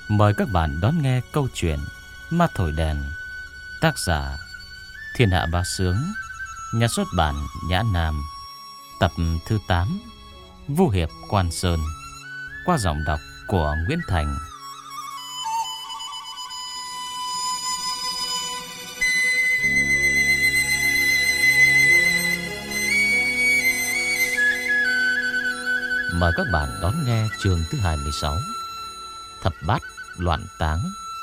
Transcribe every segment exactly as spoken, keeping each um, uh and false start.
Mời các bạn đón nghe câu chuyện Ma Thổi Đèn. Tác giả Thiên Hạ Bá Sướng. Nhà xuất bản Nhã Nam. Tập thứ tám, Vu Hiệp Quan Sơn. Qua giọng đọc của Nguyễn Thành. Mời các bạn đón nghe chương thứ hai mươi sáu, Thập Bát Loạn Táng.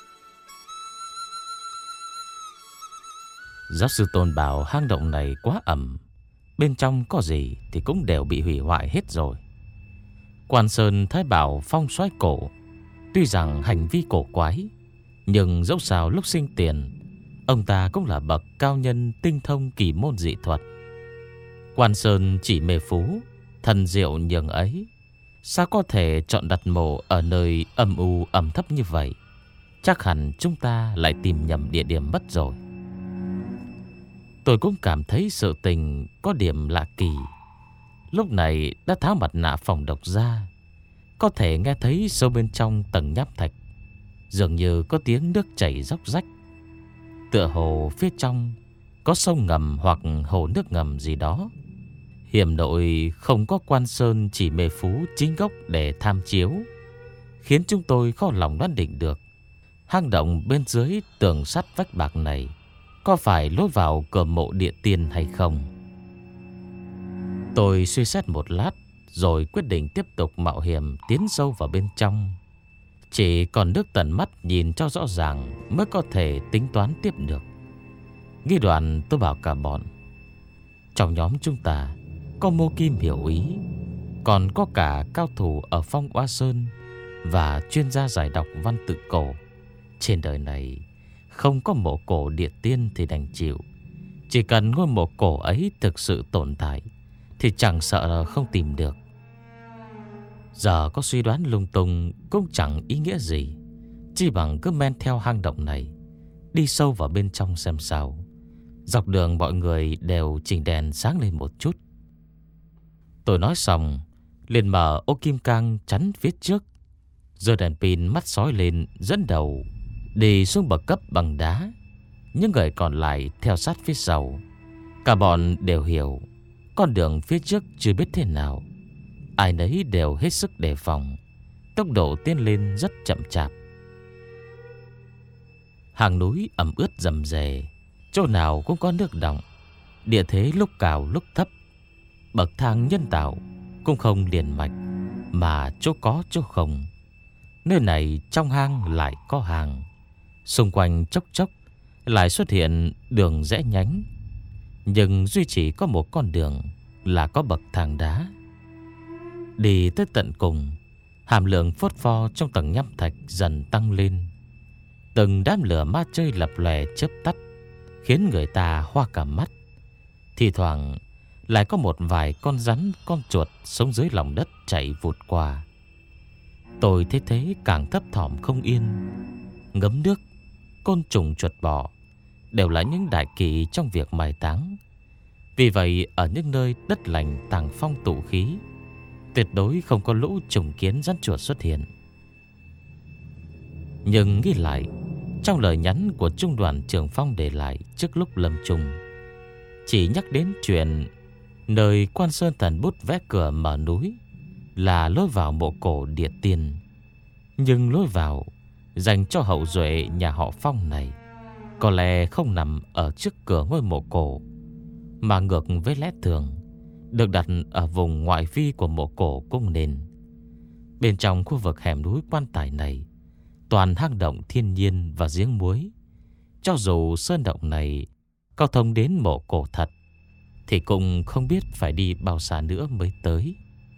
Giáo sư Tôn bảo hang động này quá ẩm, bên trong có gì thì cũng đều bị hủy hoại hết rồi. Quan Sơn Thái bảo phong soái cổ, tuy rằng hành vi cổ quái, nhưng dẫu sao lúc sinh tiền, ông ta cũng là bậc cao nhân tinh thông kỳ môn dị thuật. Quan Sơn chỉ mê phú, thần diệu nhường ấy, sao có thể chọn đặt mộ ở nơi âm u ẩm thấp như vậy? Chắc hẳn chúng ta lại tìm nhầm địa điểm mất rồi. Tôi cũng cảm thấy sự tình có điểm lạ kỳ. Lúc này đã tháo mặt nạ phòng độc ra, có thể nghe thấy sâu bên trong tầng nham thạch dường như có tiếng nước chảy róc rách. Tựa hồ phía trong có sông ngầm hoặc hồ nước ngầm gì đó. Hiểm nội không có Quan Sơn chỉ mê phú chính gốc để tham chiếu, khiến chúng tôi khó lòng đoán định được hang động bên dưới tường sắt vách bạc này có phải lối vào cửa mộ địa tiên hay không. Tôi suy xét một lát rồi quyết định tiếp tục mạo hiểm tiến sâu vào bên trong. Chỉ còn nước tận mắt nhìn cho rõ ràng mới có thể tính toán tiếp được. Nghi đoạn tôi bảo cả bọn, trong nhóm chúng ta có Mô Kim hiểu ý, còn có cả cao thủ ở Phong Oa Sơn và chuyên gia giải đọc văn tự cổ. Trên đời này không có mộ cổ địa tiên thì đành chịu. Chỉ cần ngôi mộ cổ ấy thực sự tồn tại thì chẳng sợ là không tìm được. Giờ có suy đoán lung tung cũng chẳng ý nghĩa gì, chỉ bằng cứ men theo hang động này, đi sâu vào bên trong xem sao. Dọc đường mọi người đều chỉnh đèn sáng lên một chút. Tôi nói xong liền mở ô kim cang chắn phía trước, giơ đèn pin mắt sói lên dẫn đầu đi xuống bậc cấp bằng đá. Những người còn lại theo sát phía sau. Cả bọn đều hiểu con đường phía trước chưa biết thế nào, ai nấy đều hết sức đề phòng, tốc độ tiến lên rất chậm chạp. Hàng núi ẩm ướt rầm rề, chỗ nào cũng có nước đọng, địa thế lúc cao lúc thấp. Bậc thang nhân tạo cũng không liền mạch, mà chỗ có chỗ không. Nơi này trong hang lại có hang, xung quanh chốc chốc lại xuất hiện đường rẽ nhánh, nhưng duy chỉ có một con đường là có bậc thang đá. Đi tới tận cùng, hàm lượng phốt pho trong tầng nham thạch dần tăng lên. Từng đám lửa ma chơi lập lòe chớp tắt, khiến người ta hoa cả mắt. Thì thoảng lại có một vài con rắn, con chuột sống dưới lòng đất chạy vụt qua. Tôi thấy thế càng thấp thỏm không yên. Ngấm nước, côn trùng, chuột bò đều là những đại kỵ trong việc mai táng. Vì vậy ở những nơi đất lành tàng phong tụ khí, tuyệt đối không có lũ trùng kiến rắn chuột xuất hiện. Nhưng nghĩ lại, trong lời nhắn của trung đoàn trưởng Phong để lại trước lúc lâm chung, chỉ nhắc đến chuyện nơi Quan Sơn thần bút vẽ cửa mở núi là lối vào mộ cổ địa tiên. Nhưng lối vào dành cho hậu duệ nhà họ Phong này có lẽ không nằm ở trước cửa ngôi mộ cổ, mà ngược với lẽ thường được đặt ở vùng ngoại vi của mộ cổ cung nền. Bên trong khu vực hẻm núi quan tài này toàn hang động thiên nhiên và giếng muối. Cho dù sơn động này có thông đến mộ cổ thật thì cũng không biết phải đi bao xa nữa mới tới.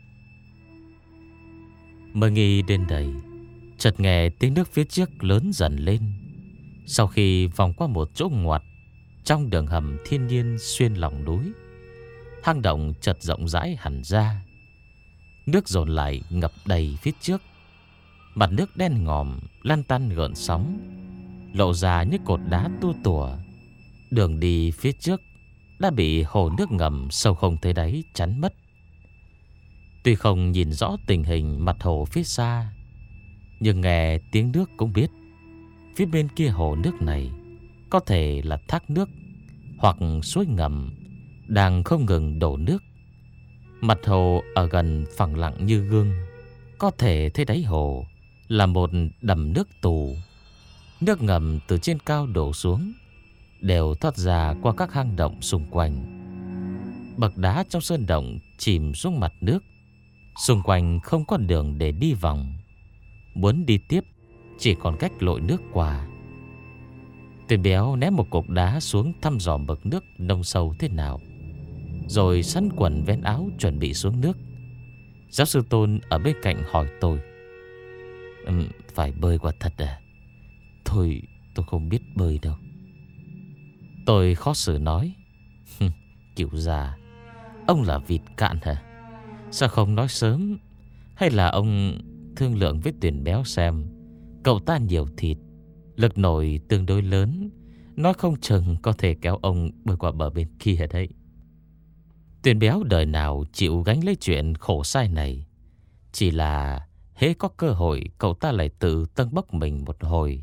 Mới nghĩ đến đây, chợt nghe tiếng nước phía trước lớn dần lên. Sau khi vòng qua một chỗ ngoặt trong đường hầm thiên nhiên xuyên lòng núi, hang động chợt rộng rãi hẳn ra. Nước dồn lại ngập đầy phía trước. Mặt nước đen ngòm lăn tăn gợn sóng, lộ ra những cột đá tua tủa. Đường đi phía trước đã bị hồ nước ngầm sâu không thấy đáy chắn mất. Tuy không nhìn rõ tình hình mặt hồ phía xa, Nhưng nghe tiếng nước cũng biết phía bên kia hồ nước này có thể là thác nước hoặc suối ngầm đang không ngừng đổ nước. Mặt hồ ở gần phẳng lặng như gương, có thể thấy đáy hồ là một đầm nước tù. Nước ngầm từ trên cao đổ xuống đều thoát ra qua các hang động xung quanh. Bậc đá trong sơn động chìm xuống mặt nước, xung quanh không có đường để đi vòng. Muốn đi tiếp chỉ còn cách lội nước qua. Tuyền Béo ném một cục đá xuống thăm dò mực nước nông sâu thế nào, rồi sắn quần ven áo chuẩn bị xuống nước. Giáo sư Tôn ở bên cạnh hỏi tôi: um, Phải bơi quả thật à? Thôi tôi không biết bơi đâu. Tôi khó xử nói: Kiểu già, ông là vịt cạn hả? Sao không nói sớm? Hay là ông thương lượng với Tuyền Béo xem cậu ta nhiều thịt, lực nổi tương đối lớn, nói không chừng có thể kéo ông bơi qua bờ bên kia đấy. Tuyền Béo đời nào chịu gánh lấy chuyện khổ sai này. Chỉ là hễ có cơ hội cậu ta lại tự tâng bốc mình một hồi.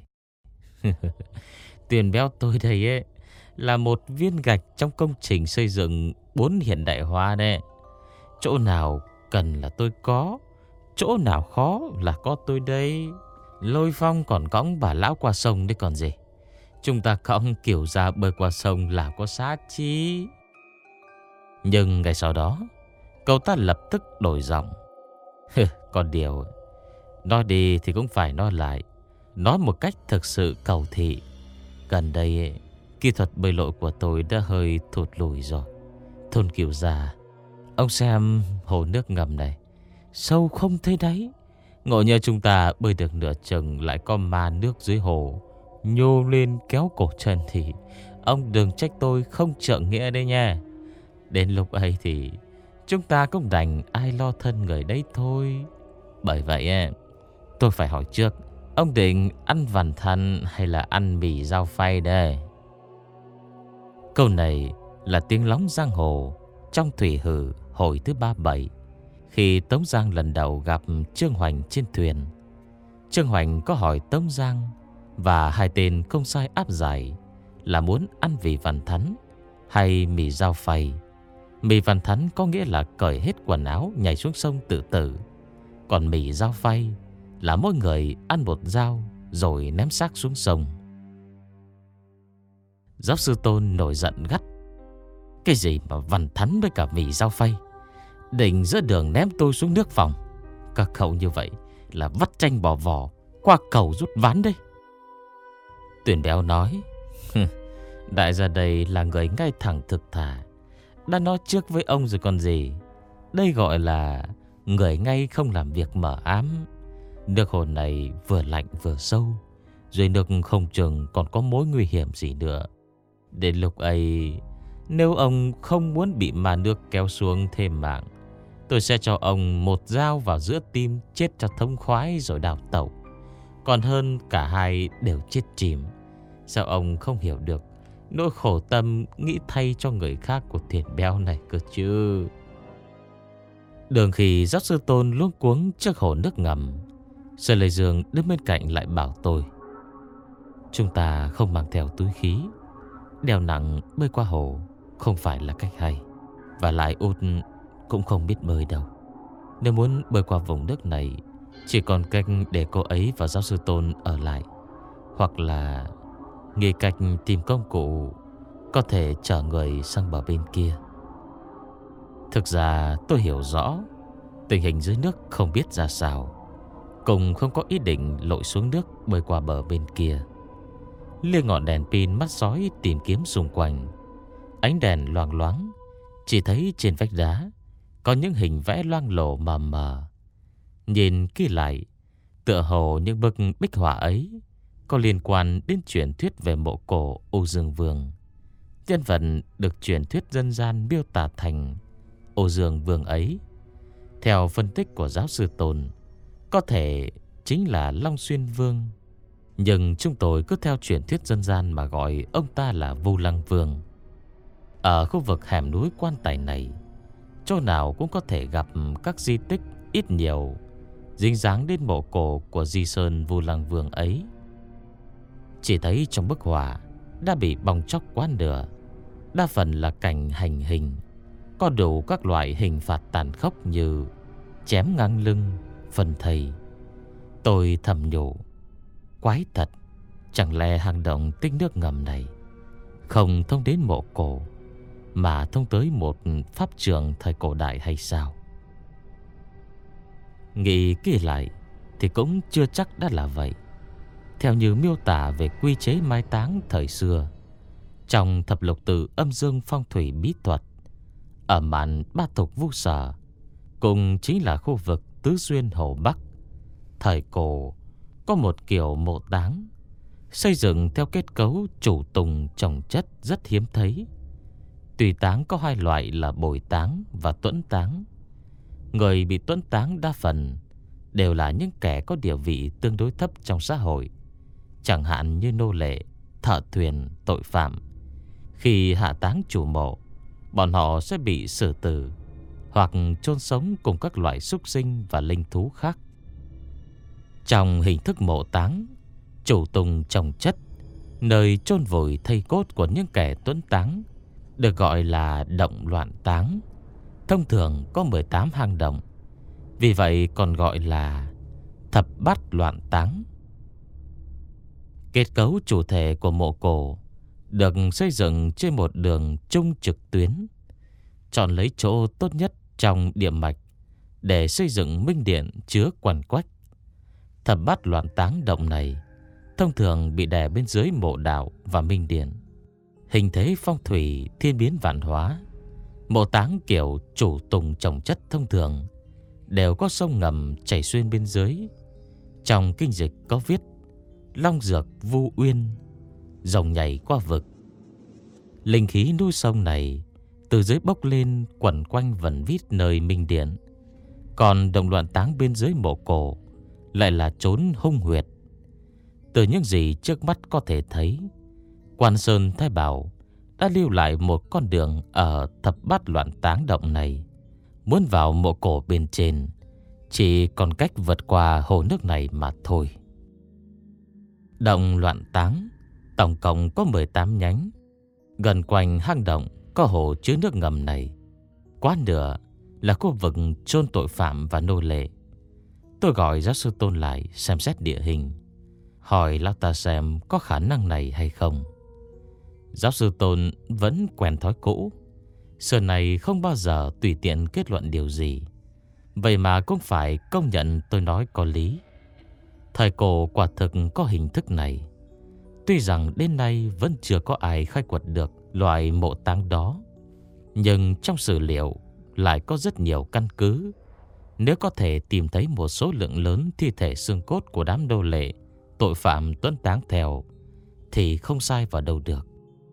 Tuyền Béo tôi đây ấy là một viên gạch trong công trình xây dựng bốn hiện đại hóa đấy. Chỗ nào cần là tôi có, chỗ nào khó là có tôi đây. Lôi Phong còn cõng bà lão qua sông đấy còn gì. Chúng ta cõng kiểu ra bơi qua sông là có sát chi. Nhưng ngày sau đó cậu ta lập tức đổi giọng: Còn điều, nói đi thì cũng phải nói lại, nói một cách thực sự cầu thị. Gần đây kỹ thuật bơi lội của tôi đã hơi thụt lùi rồi. Thôn Kiều Già, ông xem hồ nước ngầm này sâu không thấy đáy. Ngộ nhờ chúng ta bơi được nửa chừng lại có ma nước dưới hồ nhô lên kéo cổ chân thì ông đừng trách tôi không trượng nghĩa đấy nha. Đến lúc ấy thì chúng ta cũng đành ai lo thân người đấy thôi. Bởi vậy tôi phải hỏi trước, ông định ăn vằn thăn hay là ăn mì rau phay đây? Câu này là tiếng lóng giang hồ trong thủy hử hồi thứ ba bảy, khi Tống Giang lần đầu gặp Trương Hoành trên thuyền. Trương Hoành có hỏi Tống Giang, và hai tên không sai áp giải là muốn ăn mì vằn thắn hay mì rau phay. Mì vằn thắn có nghĩa là cởi hết quần áo nhảy xuống sông tự tử. Còn mì rau phay là mỗi người ăn một dao rồi ném xác xuống sông. Giáo sư Tôn nổi giận gắt: Cái gì mà vằn thắn với cả mì rau phay? Định giữa đường ném tôi xuống nước phòng. Các cậu như vậy là vắt chanh bỏ vỏ qua cầu rút ván đây. Tuyền Béo nói: Đại gia đây là người ngay thẳng thực thà, đã nói trước với ông rồi còn gì. Đây gọi là người ngay không làm việc mờ ám. Nước hồ này vừa lạnh vừa sâu, dưới nước không chừng còn có mối nguy hiểm gì nữa. Đến lúc ấy, nếu ông không muốn bị ma nước kéo xuống thêm mạng, tôi sẽ cho ông một dao vào giữa tim, chết cho thống khoái rồi đào tẩu. Còn hơn cả hai đều chết chìm. Sao ông không hiểu được nỗi khổ tâm nghĩ thay cho người khác của Tuyền Béo này cơ chứ? Đường khi giáo sư Tôn luống cuống trước hồ nước ngầm, Sở Lê Dương đứng bên cạnh lại bảo tôi: Chúng ta không mang theo túi khí, đeo nặng bơi qua hồ không phải là cách hay. Và lại Út cũng không biết bơi đâu. Nếu muốn bơi qua vùng nước này, chỉ còn cách để cô ấy và giáo sư Tôn ở lại, hoặc là nghĩ cách tìm công cụ có thể chở người sang bờ bên kia. Thực ra tôi hiểu rõ tình hình dưới nước không biết ra sao, cùng không có ý định lội xuống nước bơi qua bờ bên kia. Liếc ngọn đèn pin mắt sói tìm kiếm xung quanh. Ánh đèn loang loáng, chỉ thấy trên vách đá có những hình vẽ loang lổ mờ mờ. Nhìn kỹ lại, tựa hồ những bức bích họa ấy có liên quan đến truyền thuyết về mộ cổ Âu Dương Vương. Nhân vật được truyền thuyết dân gian miêu tả thành Âu Dương Vương ấy, theo phân tích của giáo sư Tôn, có thể chính là Long Xuyên Vương. Nhưng chúng tôi cứ theo truyền thuyết dân gian mà gọi ông ta là Vu Lăng Vương. Ở khu vực hẻm núi Quan Tài này, chỗ nào cũng có thể gặp các di tích ít nhiều dính dáng đến mộ cổ của Di Sơn Vu Lăng Vương ấy. Chỉ thấy trong bức họa đã bị bong chóc quá nửa, đa phần là cảnh hành hình, có đủ các loại hình phạt tàn khốc như chém ngang lưng, phân thây. Tôi thầm nhủ, quái thật, chẳng lẽ hang động tích nước ngầm này không thông đến mộ cổ, mà thông tới một pháp trường thời cổ đại hay sao? Nghĩ kỹ lại thì cũng chưa chắc đã là vậy. Theo như miêu tả về quy chế mai táng thời xưa trong thập lục tự âm dương phong thủy bí thuật, ở mạn ba thục Vu Sở, cùng chính là khu vực Tứ Xuyên Hồ Bắc, thời cổ có một kiểu mộ táng xây dựng theo kết cấu chủ tùng chồng chất rất hiếm thấy. Tùy táng có hai loại là bồi táng và tuẫn táng. Người bị tuẫn táng đa phần đều là những kẻ có địa vị tương đối thấp trong xã hội, chẳng hạn như nô lệ, thợ thuyền, tội phạm. Khi hạ táng chủ mộ, bọn họ sẽ bị xử tử hoặc chôn sống cùng các loại súc sinh và linh thú khác. Trong hình thức mộ táng chủ tùng chồng chất, nơi chôn vùi thây cốt của những kẻ tuẫn táng được gọi là động loạn táng. Thông thường có mười tám hang động, vì vậy còn gọi là thập bát loạn táng. Kết cấu chủ thể của mộ cổ được xây dựng trên một đường trung trực tuyến, chọn lấy chỗ tốt nhất trong địa mạch để xây dựng minh điện chứa quằn quách. Thập bát loạn táng động này thông thường bị đè bên dưới mộ đạo và minh điện. Hình thế phong thủy thiên biến vạn hóa. Mộ táng kiểu chủ tùng chồng chất thông thường đều có sông ngầm chảy xuyên bên dưới. Trong kinh dịch có viết long dược vu uyên, dòng nhảy qua vực. Linh khí núi sông này từ dưới bốc lên quẩn quanh vần vít nơi minh điện. Còn đồng loạn táng bên dưới mộ cổ lại là chốn hung huyệt. Từ những gì trước mắt có thể thấy, Quan Sơn Thái Bảo đã lưu lại một con đường ở thập bát loạn táng động này. Muốn vào mộ cổ bên trên chỉ còn cách vượt qua hồ nước này mà thôi. Động loạn táng tổng cộng có mười tám nhánh. Gần quanh hang động có hồ chứa nước ngầm này, quá nửa là khu vực chôn tội phạm và nô lệ. Tôi gọi giáo sư Tôn lại xem xét địa hình, hỏi lão ta xem có khả năng này hay không. Giáo sư Tôn vẫn quen thói cũ, xưa này không bao giờ tùy tiện kết luận điều gì. Vậy mà cũng phải công nhận tôi nói có lý. Thời cổ quả thực có hình thức này. Tuy rằng đến nay vẫn chưa có ai khai quật được loại mộ táng đó, nhưng trong sử liệu lại có rất nhiều căn cứ. Nếu có thể tìm thấy một số lượng lớn thi thể xương cốt của đám nô lệ, tội phạm tuẫn táng theo, thì không sai vào đâu được.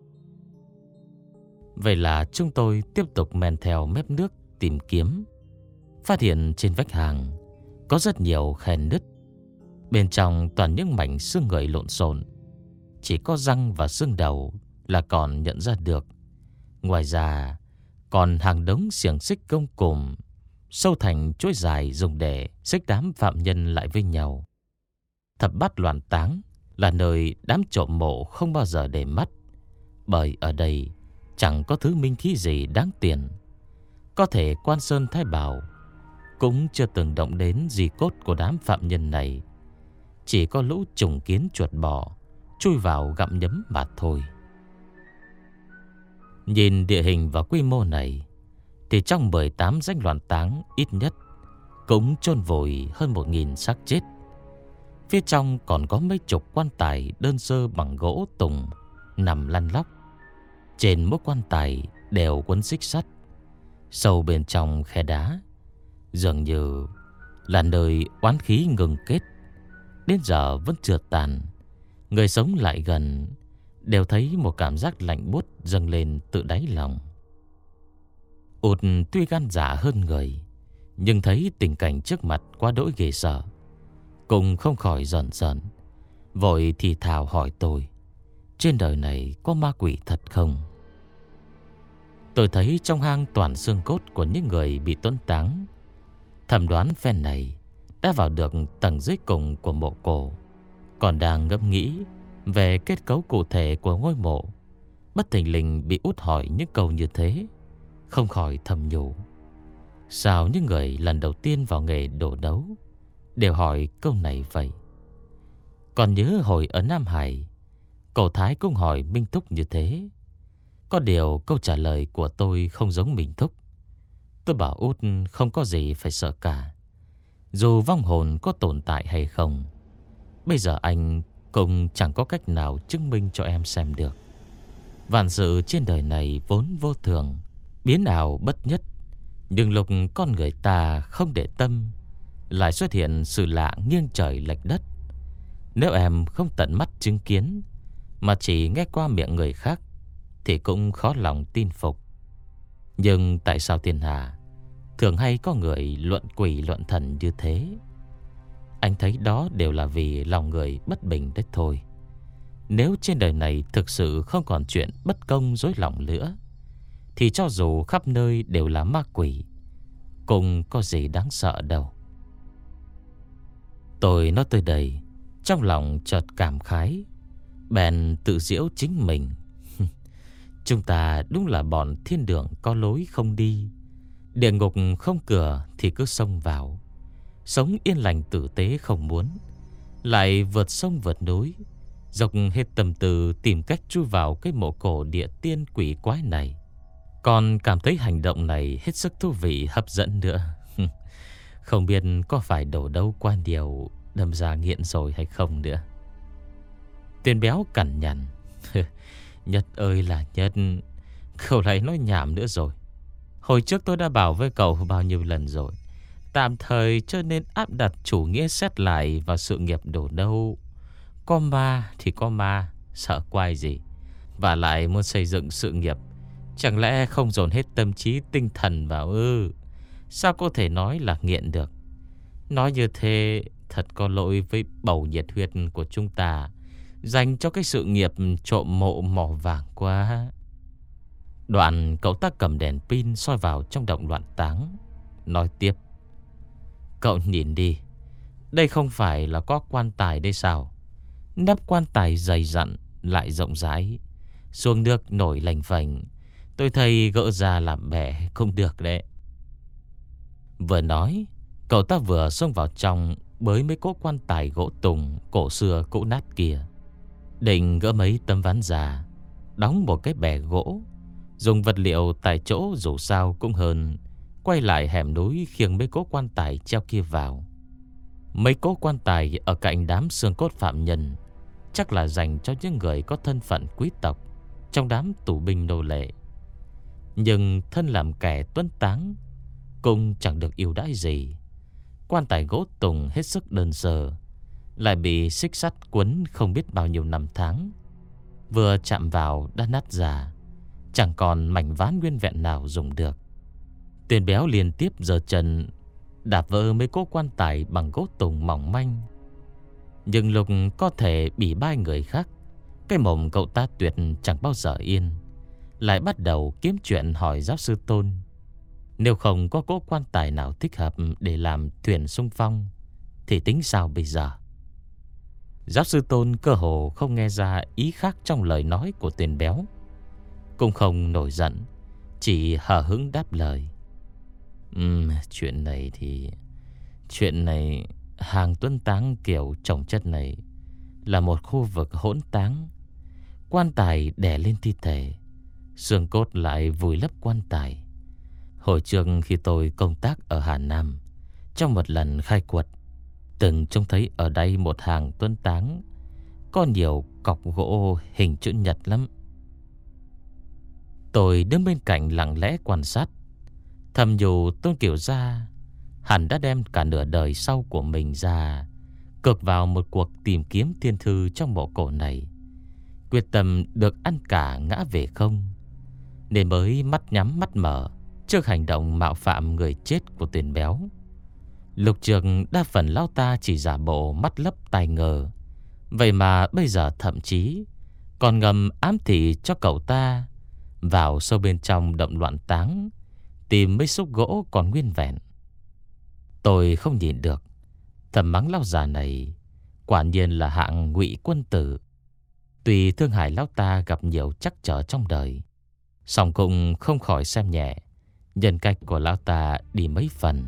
Vậy là chúng tôi tiếp tục men theo mép nước tìm kiếm. Phát hiện trên vách hang có rất nhiều khe nứt. Bên trong toàn những mảnh xương người lộn xộn, chỉ có răng và xương đầu là còn nhận ra được. Ngoài ra còn hàng đống xiềng xích gông cùm sâu thành chuỗi dài dùng để xích đám phạm nhân lại với nhau. Thập bát loạn táng là nơi đám trộm mộ không bao giờ để mắt, bởi ở đây chẳng có thứ minh khí gì đáng tiền. Có thể Quan Sơn Thái Bảo cũng chưa từng động đến di cốt của đám phạm nhân này. Chỉ có lũ trùng kiến chuột bò chui vào gặm nhấm mà thôi. Nhìn địa hình và quy mô này thì trong mười tám danh loạn táng ít nhất cũng chôn vùi hơn một nghìn xác chết. Phía trong còn có mấy chục quan tài đơn sơ bằng gỗ tùng nằm lăn lóc. Trên mỗi quan tài đều quấn xích sắt. Sâu bên trong khe đá dường như là nơi oán khí ngừng kết, đến giờ vẫn chưa tàn. Người sống lại gần đều thấy một cảm giác lạnh buốt dâng lên tự đáy lòng. Ụt tuy gan dạ hơn người, nhưng thấy tình cảnh trước mặt quá đỗi ghê sợ, cũng không khỏi rờn rợn, vội thì thào hỏi tôi, trên đời này có ma quỷ thật không? Tôi thấy trong hang toàn xương cốt của những người bị tuẫn táng. Thẩm đoán phen này đã vào được tầng dưới cùng của mộ cổ, còn đang ngẫm nghĩ về kết cấu cụ thể của ngôi mộ, bất thình lình bị út hỏi những câu như thế, không khỏi thầm nhủ: sao những người lần đầu tiên vào nghề đổ đấu đều hỏi câu này vậy? Còn nhớ hồi ở Nam Hải, cậu Thái cũng hỏi Minh Thúc như thế. Có điều câu trả lời của tôi không giống Minh Thúc. Tôi bảo út không có gì phải sợ cả, dù vong hồn có tồn tại hay không. Bây giờ anh cũng chẳng có cách nào chứng minh cho em xem được. Vạn sự trên đời này vốn vô thường, biến ảo bất nhất. Nhưng lúc con người ta không để tâm, lại xuất hiện sự lạ nghiêng trời lệch đất. Nếu em không tận mắt chứng kiến, mà chỉ nghe qua miệng người khác, thì cũng khó lòng tin phục. Nhưng tại sao thiên hạ thường hay có người luận quỷ luận thần như thế? Anh thấy đó đều là vì lòng người bất bình đấy thôi. Nếu trên đời này thực sự không còn chuyện bất công dối lòng nữa, thì cho dù khắp nơi đều là ma quỷ, cũng có gì đáng sợ đâu. Tôi nói tới đây, trong lòng chợt cảm khái, bèn tự giễu chính mình. Chúng ta đúng là bọn thiên đường có lối không đi, địa ngục không cửa thì cứ xông vào. Sống yên lành tử tế không muốn, lại vượt sông vượt núi, dọc hết tâm tư tìm cách chui vào cái mộ cổ địa tiên quỷ quái này. Còn cảm thấy hành động này hết sức thú vị hấp dẫn nữa. Không biết có phải đổ đâu qua điều đâm ra nghiện rồi hay không nữa. Tên béo cằn nhằn: Nhất ơi là Nhất, cậu lại nói nhảm nữa rồi. Hồi trước tôi đã bảo với cậu bao nhiêu lần rồi, tạm thời cho nên áp đặt chủ nghĩa xét lại vào sự nghiệp đổ đâu. Có ma thì có ma, sợ quái gì. Và lại muốn xây dựng sự nghiệp, chẳng lẽ không dồn hết tâm trí tinh thần vào ư? Sao có thể nói là nghiện được? Nói như thế thật có lỗi với bầu nhiệt huyết của chúng ta, dành cho cái sự nghiệp trộm mộ mỏ vàng quá. Đoạn cậu ta cầm đèn pin soi vào trong động loạn táng, nói tiếp: Cậu nhìn đi, đây không phải là có quan tài đây sao? Nắp quan tài dày dặn lại rộng rãi, xuống nước nổi lành phành, tôi thấy gỡ ra làm bẻ không được đấy. Vừa nói, cậu ta vừa xông vào trong bới mấy cỗ quan tài gỗ tùng cổ xưa cũ nát kia, định gỡ mấy tấm ván già, đóng một cái bè gỗ, dùng vật liệu tại chỗ dù sao cũng hơn quay lại hẻm núi khiêng mấy cỗ quan tài treo kia vào. Mấy cỗ quan tài ở cạnh đám xương cốt phạm nhân chắc là dành cho những người có thân phận quý tộc trong đám tù binh nô lệ. Nhưng thân làm kẻ tuấn táng cũng chẳng được ưu đãi gì. Quan tài gỗ tùng hết sức đơn sơ, lại bị xích sắt quấn không biết bao nhiêu năm tháng, vừa chạm vào đã nát ra, chẳng còn mảnh ván nguyên vẹn nào dùng được. Tên béo liên tiếp giơ chân đạp vỡ mấy cỗ quan tài bằng gỗ tùng mỏng manh. Nhưng lúc có thể bị bai người khác, cái mồm cậu ta tuyệt chẳng bao giờ yên, lại bắt đầu kiếm chuyện hỏi giáo sư Tôn, nếu không có cỗ quan tài nào thích hợp để làm thuyền xung phong thì tính sao bây giờ? Giáo sư Tôn cơ hồ không nghe ra ý khác trong lời nói của tên béo, cũng không nổi giận, chỉ hờ hững đáp lời: Ừm, chuyện này thì... Chuyện này, hàng tuấn táng kiểu trồng chất này là một khu vực hỗn táng. Quan tài đè lên thi thể, xương cốt lại vùi lấp quan tài. Hồi trước khi tôi công tác ở Hà Nam, trong một lần khai quật, từng trông thấy ở đây một hàng tuấn táng có nhiều cọc gỗ hình chữ nhật lắm. Tôi đứng bên cạnh lặng lẽ quan sát, thầm nhủ Tôn Kiều Gia hẳn đã đem cả nửa đời sau của mình ra cực vào một cuộc tìm kiếm thiên thư trong mộ cổ này, quyết tâm được ăn cả ngã về không, nên mới mắt nhắm mắt mở trước hành động mạo phạm người chết của tên béo. Lục trường đa phần lão ta chỉ giả bộ mắt lấp tai ngờ, vậy mà bây giờ thậm chí còn ngầm ám thị cho cậu ta vào sâu bên trong động loạn táng, tìm mấy xúc gỗ còn nguyên vẹn. Tôi không nhìn được, Thầm mắng lão già này quả nhiên là hạng ngụy quân tử. Tuy Thương Hải lão ta gặp nhiều trắc trở trong đời, song cũng không khỏi xem nhẹ nhân cách của lão ta đi mấy phần.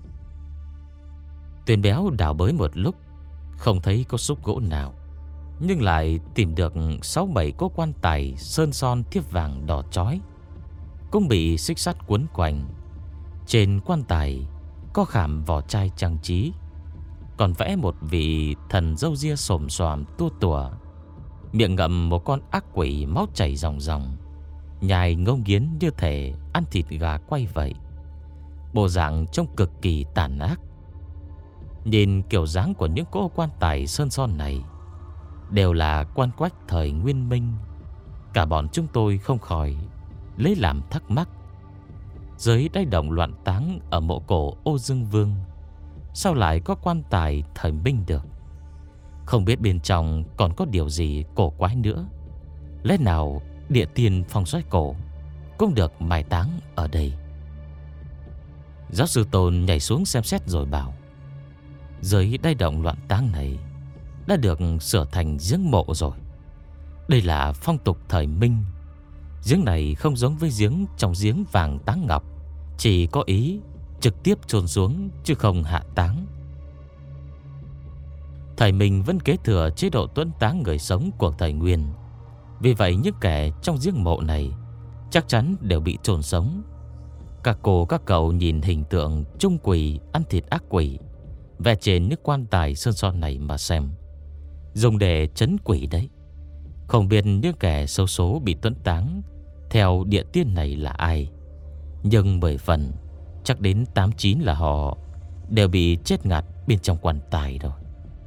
Tuyền Béo đào bới một lúc không thấy có xúc gỗ nào, nhưng lại tìm được sáu bảy cỗ quan tài sơn son thiếp vàng đỏ chói, cũng bị xích sắt quấn quanh. Trên quan tài có khảm vỏ chai trang trí, còn vẽ một vị thần râu ria xồm xoàm tua tủa, miệng ngậm một con ác quỷ máu chảy ròng ròng, nhai ngông nghiến như thể ăn thịt gà quay vậy. Bộ dạng trông cực kỳ tàn ác. Nhìn kiểu dáng của những cỗ quan tài sơn son này đều là quan quách thời Nguyên Minh, cả bọn chúng tôi không khỏi lấy làm thắc mắc. Dưới đáy động loạn táng ở mộ cổ Ô Dương Vương, sao lại có quan tài thời Minh được? Không biết bên trong còn có điều gì cổ quái nữa. Lẽ nào địa tiên phong xoáy cổ cũng được mai táng ở đây? Giáo sư Tôn nhảy xuống xem xét rồi bảo: dưới đáy động loạn táng này đã được sửa thành giếng mộ rồi. Đây là phong tục thời Minh. Giếng này không giống với giếng trong giếng vàng táng ngọc, chỉ có ý trực tiếp chôn xuống chứ không hạ táng. Thời Minh vẫn kế thừa chế độ tuẫn táng người sống của thời Nguyên. Vì vậy những kẻ trong giếng mộ này chắc chắn đều bị chôn sống. Các cô các cậu nhìn hình tượng trung quỷ ăn thịt ác quỷ vẽ trên những quan tài sơn son này mà xem, dùng để trấn quỷ đấy. Không biết những kẻ xấu số bị tuẫn táng theo địa tiên này là ai, nhưng mười phần chắc đến tám chín là họ đều bị chết ngạt bên trong quan tài rồi.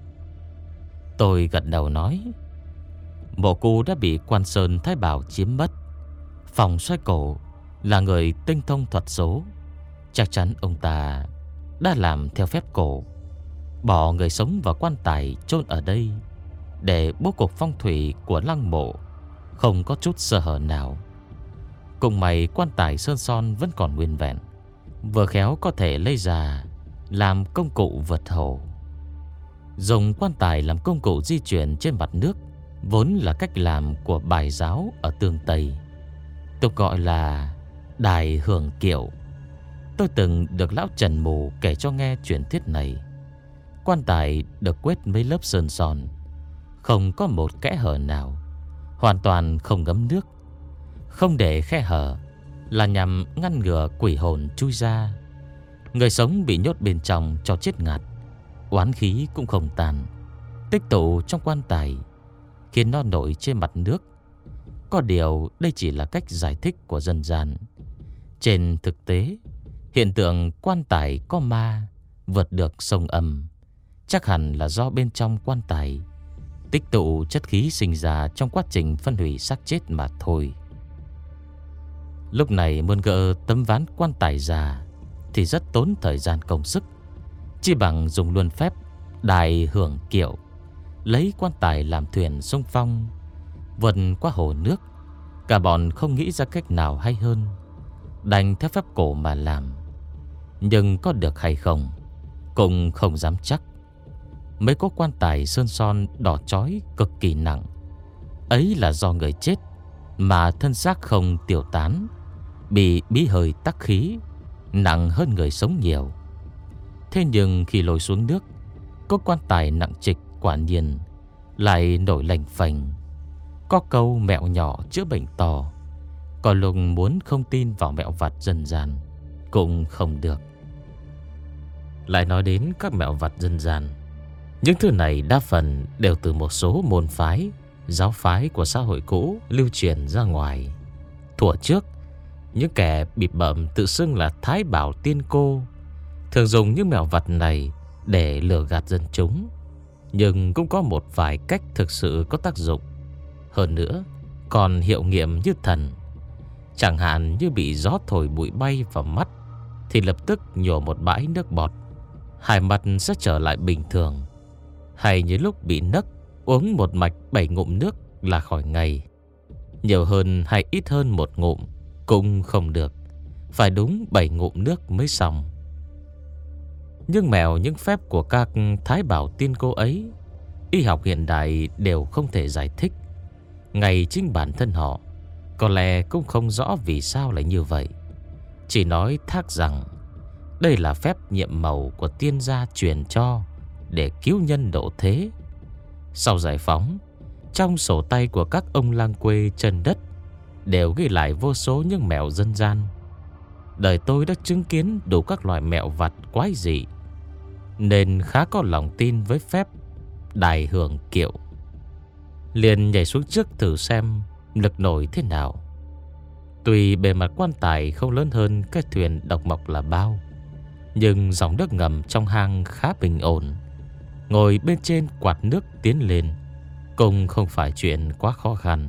Tôi gật đầu nói: mộ cu đã bị Quan Sơn Thái Bảo chiếm mất. Phong xoáy cổ là người tinh thông thuật số, chắc chắn ông ta đã làm theo phép cổ, bỏ người sống vào quan tài chôn ở đây để bố cục phong thủy của lăng mộ không có chút sơ hở nào. Cùng may quan tài sơn son vẫn còn nguyên vẹn, vừa khéo có thể lấy ra làm công cụ vượt hồ. Dùng quan tài làm công cụ di chuyển trên mặt nước vốn là cách làm của bài giáo ở tương Tây, tục gọi là đài hưởng kiệu. Tôi từng được lão Trần Mù kể cho nghe truyền thuyết này. Quan tài được quét mấy lớp sơn son, không có một kẽ hở nào, hoàn toàn không ngấm nước. Không để khe hở là nhằm ngăn ngừa quỷ hồn chui ra. Người sống bị nhốt bên trong cho chết ngạt, oán khí cũng không tàn, tích tụ trong quan tài khiến nó nổi trên mặt nước. Có điều đây chỉ là cách giải thích của dân gian. Trên thực tế, hiện tượng quan tài có ma vượt được sông âm chắc hẳn là do bên trong quan tài tích tụ chất khí sinh ra trong quá trình phân hủy xác chết mà thôi. Lúc này muốn gỡ tấm ván quan tài già thì rất tốn thời gian công sức, chỉ bằng dùng luôn phép đài hưởng kiệu, lấy quan tài làm thuyền xung phong vượt qua hồ nước. Cả bọn không nghĩ ra cách nào hay hơn, đành theo phép cổ mà làm. Nhưng có được hay không cũng không dám chắc. Mấy có quan tài sơn son đỏ chói cực kỳ nặng, ấy là do người chết mà thân xác không tiêu tán, bị bí hơi tắc khí, nặng hơn người sống nhiều. Thế nhưng khi lội xuống nước, có quan tài nặng trịch quả nhiên lại nổi lành phành. Có câu mẹo nhỏ chữa bệnh to, có lúc muốn không tin vào mẹo vặt dân gian cũng không được. Lại nói đến các mẹo vặt dân gian, những thứ này đa phần đều từ một số môn phái, giáo phái của xã hội cũ lưu truyền ra ngoài. Thuở trước, những kẻ bịp bợm tự xưng là Thái Bảo Tiên Cô thường dùng những mẹo vặt này để lừa gạt dân chúng. Nhưng cũng có một vài cách thực sự có tác dụng, hơn nữa còn hiệu nghiệm như thần. Chẳng hạn như bị gió thổi bụi bay vào mắt thì lập tức nhổ một bãi nước bọt, hai mặt sẽ trở lại bình thường. Hay như lúc bị nấc, uống một mạch bảy ngụm nước là khỏi ngay. Nhiều hơn hay ít hơn một ngụm cũng không được, phải đúng bảy ngụm nước mới xong. Nhưng mẹo những phép của các thái bảo tiên cô ấy, y học hiện đại đều không thể giải thích. Ngay chính bản thân họ có lẽ cũng không rõ vì sao lại như vậy. Chỉ nói thác rằng đây là phép nhiệm màu của tiên gia truyền cho để cứu nhân độ thế. Sau giải phóng, trong sổ tay của các ông lang quê chân đất đều ghi lại vô số những mẹo dân gian. Đời tôi đã chứng kiến đủ các loại mẹo vặt quái dị, nên khá có lòng tin với phép đài hưởng kiệu. Liền nhảy xuống trước thử xem lực nổi thế nào. Tuy bề mặt quan tài không lớn hơn cái thuyền độc mộc là bao, nhưng dòng nước ngầm trong hang khá bình ổn. Ngồi bên trên quạt nước tiến lên cũng không phải chuyện quá khó khăn.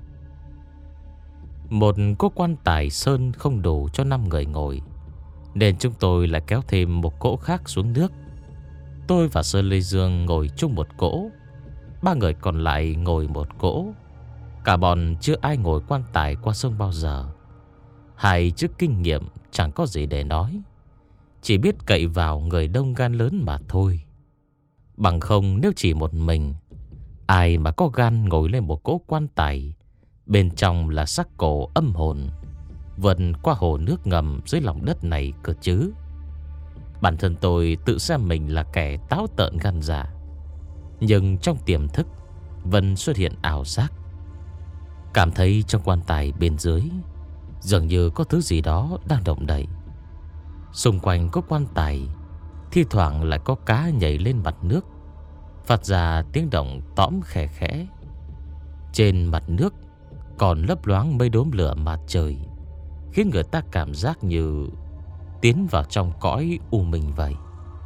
Một cỗ quan tài sơn không đủ cho năm người ngồi, nên chúng tôi lại kéo thêm một cỗ khác xuống nước. Tôi và Sơn Lê Dương ngồi chung một cỗ, ba người còn lại ngồi một cỗ. Cả bọn chưa ai ngồi quan tài qua sông bao giờ. Hai trước kinh nghiệm chẳng có gì để nói, chỉ biết cậy vào người đông gan lớn mà thôi. Bằng không nếu chỉ một mình, ai mà có gan ngồi lên một cỗ quan tài bên trong là xác cổ âm hồn vượt qua hồ nước ngầm dưới lòng đất này cơ chứ. Bản thân tôi tự xem mình là kẻ táo tợn gan dạ, nhưng trong tiềm thức vẫn xuất hiện ảo giác. Cảm thấy trong quan tài bên dưới dường như có thứ gì đó đang động đậy. Xung quanh có quan tài thi thoảng lại có cá nhảy lên mặt nước, phát ra tiếng động tõm khẽ khẽ. Trên mặt nước còn lấp loáng mấy đốm lửa mặt trời, khiến người ta cảm giác như tiến vào trong cõi u minh vậy.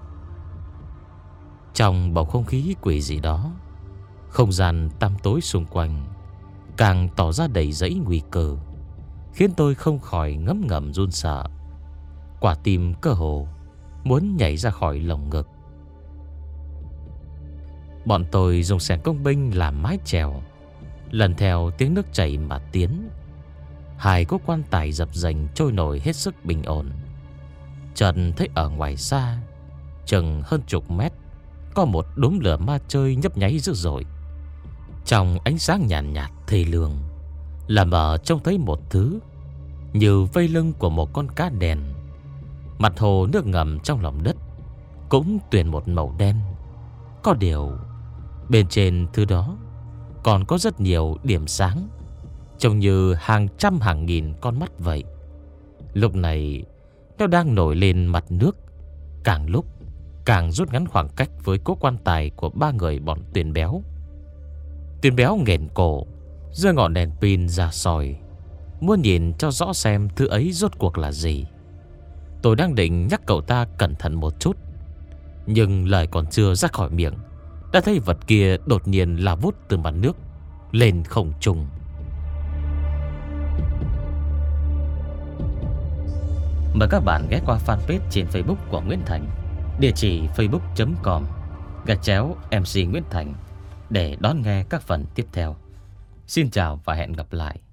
Trong bầu không khí quỷ dị đó, không gian tăm tối xung quanh càng tỏ ra đầy dẫy nguy cơ, khiến tôi không khỏi ngấm ngầm run sợ. Quả tim cơ hồ muốn nhảy ra khỏi lồng ngực. Bọn tôi dùng xẻng công binh làm mái chèo, lần theo tiếng nước chảy mà tiến. Hai cỗ quan tài dập dềnh trôi nổi hết sức bình ổn. Chợt thấy ở ngoài xa, chừng hơn chục mét, có một đốm lửa ma chơi nhấp nháy dữ dội. Trong ánh sáng nhàn nhạt, nhạt thê lương, là mờ trông thấy một thứ như vây lưng của một con cá đèn. Mặt hồ nước ngầm trong lòng đất cũng tuyền một màu đen. Có điều bên trên thứ đó còn có rất nhiều điểm sáng, trông như hàng trăm hàng nghìn con mắt vậy. Lúc này nó đang nổi lên mặt nước, càng lúc càng rút ngắn khoảng cách với cố quan tài của ba người bọn Tuyền Béo. Tuyền Béo nghển cổ, giơ ngọn đèn pin ra soi, muốn nhìn cho rõ xem thứ ấy rốt cuộc là gì. Tôi đang định nhắc cậu ta cẩn thận một chút, nhưng lời còn chưa ra khỏi miệng đã thấy vật kia đột nhiên lao vút từ mặt nước lên không trung. Mời các bạn ghé qua fanpage trên Facebook của Nguyễn Thành, địa chỉ facebook chấm com gạch chéo em xê Nguyễn Thành để đón nghe các phần tiếp theo. Xin chào và hẹn gặp lại.